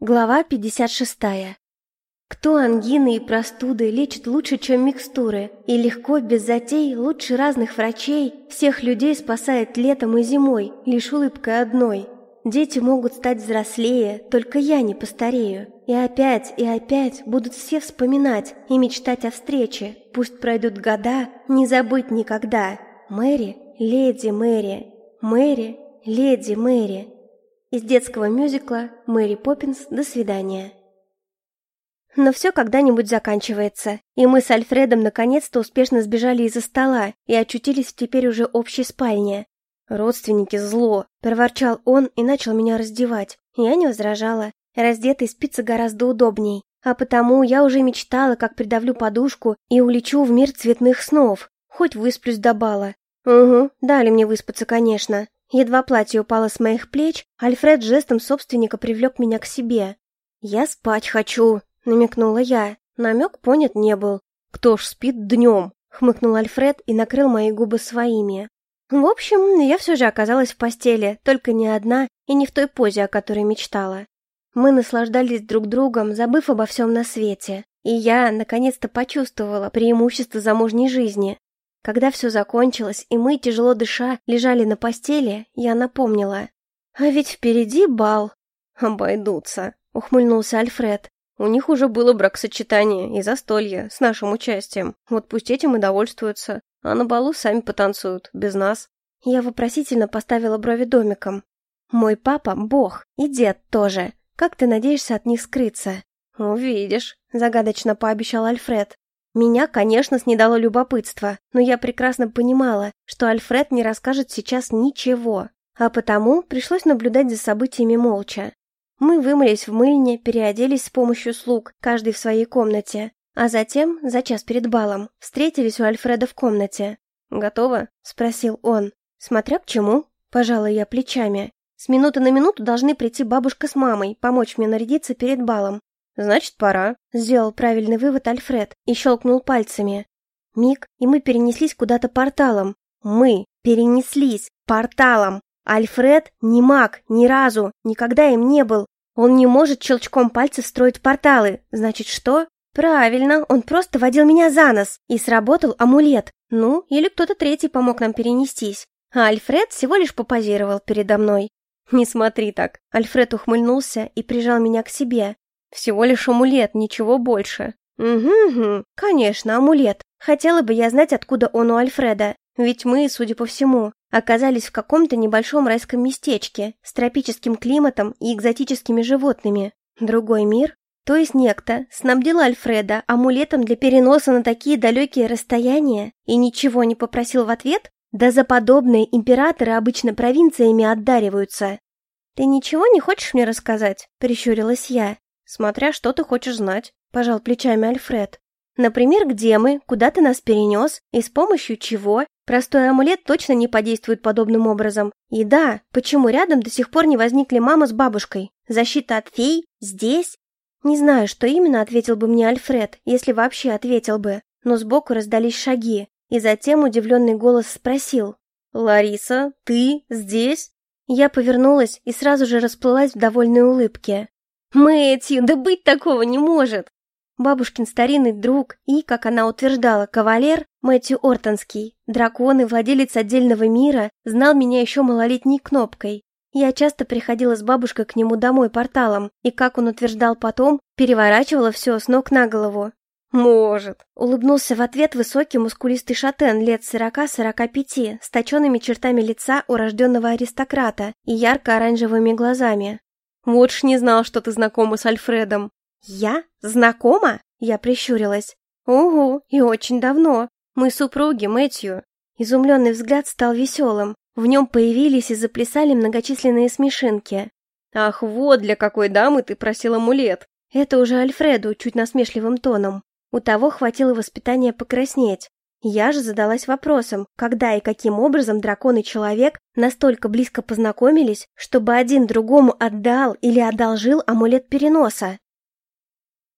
Глава 56. Кто ангины и простуды лечит лучше, чем микстуры, и легко, без затей, лучше разных врачей, всех людей спасает летом и зимой, лишь улыбкой одной. Дети могут стать взрослее, только я не постарею. И опять будут все вспоминать и мечтать о встрече. Пусть пройдут года, не забыть никогда. Мэри, леди Мэри, Мэри, леди Мэри. Из детского мюзикла «Мэри Поппинс. До свидания». Но все когда-нибудь заканчивается, и мы с Альфредом наконец-то успешно сбежали из-за стола и очутились в теперь уже общей спальне. «Родственники зло», — проворчал он и начал меня раздевать. Я не возражала. Раздетой спится гораздо удобней, а потому я уже мечтала, как придавлю подушку и улечу в мир цветных снов. Хоть высплюсь до бала. Угу, дали мне выспаться, конечно. Едва платье упало с моих плеч, Альфред жестом собственника привлек меня к себе. «Я спать хочу», — намекнула я. Намек понят не был. «Кто ж спит днем?» — хмыкнул Альфред и накрыл мои губы своими. В общем, я все же оказалась в постели, только не одна и не в той позе, о которой мечтала. Мы наслаждались друг другом, забыв обо всем на свете. И я, наконец-то, почувствовала преимущество замужней жизни. Когда все закончилось, и мы, тяжело дыша, лежали на постели, я напомнила. «А ведь впереди бал». «Обойдутся», — ухмыльнулся Альфред. «У них уже было бракосочетание и застолье с нашим участием. Вот пусть этим и довольствуются. А на балу сами потанцуют, без нас». Я вопросительно поставила брови домиком. «Мой папа — бог, и дед тоже. Как ты надеешься от них скрыться?» «Увидишь», — загадочно пообещал Альфред. Меня, конечно, снедало любопытство, но я прекрасно понимала, что Альфред не расскажет сейчас ничего, а потому пришлось наблюдать за событиями молча. Мы вымылись в мыльне, переоделись с помощью слуг, каждый в своей комнате, а затем, за час перед балом, встретились у Альфреда в комнате. «Готово?» — спросил он. «Смотря к чему», — пожала я плечами. «С минуты на минуту должны прийти бабушка с мамой, помочь мне нарядиться перед балом». «Значит, пора», — сделал правильный вывод Альфред и щелкнул пальцами. Миг, и мы перенеслись куда-то порталом. Мы перенеслись порталом. Альфред не маг, ни разу, никогда им не был. Он не может щелчком пальцев строить порталы. Значит, что? Правильно, он просто водил меня за нос, и сработал амулет. Ну, или кто-то третий помог нам перенестись. А Альфред всего лишь попозировал передо мной. «Не смотри так», — Альфред ухмыльнулся и прижал меня к себе. «Всего лишь амулет, ничего больше». «Угу, конечно, амулет. Хотела бы я знать, откуда он у Альфреда. Ведь мы, судя по всему, оказались в каком-то небольшом райском местечке с тропическим климатом и экзотическими животными. Другой мир? То есть некто снабдил Альфреда амулетом для переноса на такие далекие расстояния и ничего не попросил в ответ? Да за подобные императоры обычно провинциями отдариваются». «Ты ничего не хочешь мне рассказать?» — прищурилась я. «Смотря что ты хочешь знать», — пожал плечами Альфред. «Например, где мы, куда ты нас перенес и с помощью чего? Простой амулет точно не подействует подобным образом. И да, почему рядом до сих пор не возникли мама с бабушкой? Защита от фей? Здесь?» Не знаю, что именно ответил бы мне Альфред, если вообще ответил бы, но сбоку раздались шаги, и затем удивленный голос спросил. «Лариса, ты здесь?» Я повернулась и сразу же расплылась в довольной улыбке. «Мэтью, да быть такого не может!» Бабушкин старинный друг и, как она утверждала, кавалер Мэтью Ортонский, дракон и владелец отдельного мира, знал меня еще малолетней Кнопкой. Я часто приходила с бабушкой к нему домой порталом, и, как он утверждал потом, переворачивала все с ног на голову. «Может», — улыбнулся в ответ высокий мускулистый шатен лет 40-45, с точенными чертами лица урожденного аристократа и ярко-оранжевыми глазами. «Вот ж не знал, что ты знакома с Альфредом». «Я? Знакома?» — я прищурилась. «Угу, и очень давно. Мы супруги, Мэтью». Изумленный взгляд стал веселым. В нем появились и заплясали многочисленные смешинки. «Ах, вот для какой дамы ты просил амулет!» Это уже Альфреду, чуть насмешливым тоном. У того хватило воспитания покраснеть. Я же задалась вопросом, когда и каким образом дракон и человек настолько близко познакомились, чтобы один другому отдал или одолжил амулет переноса.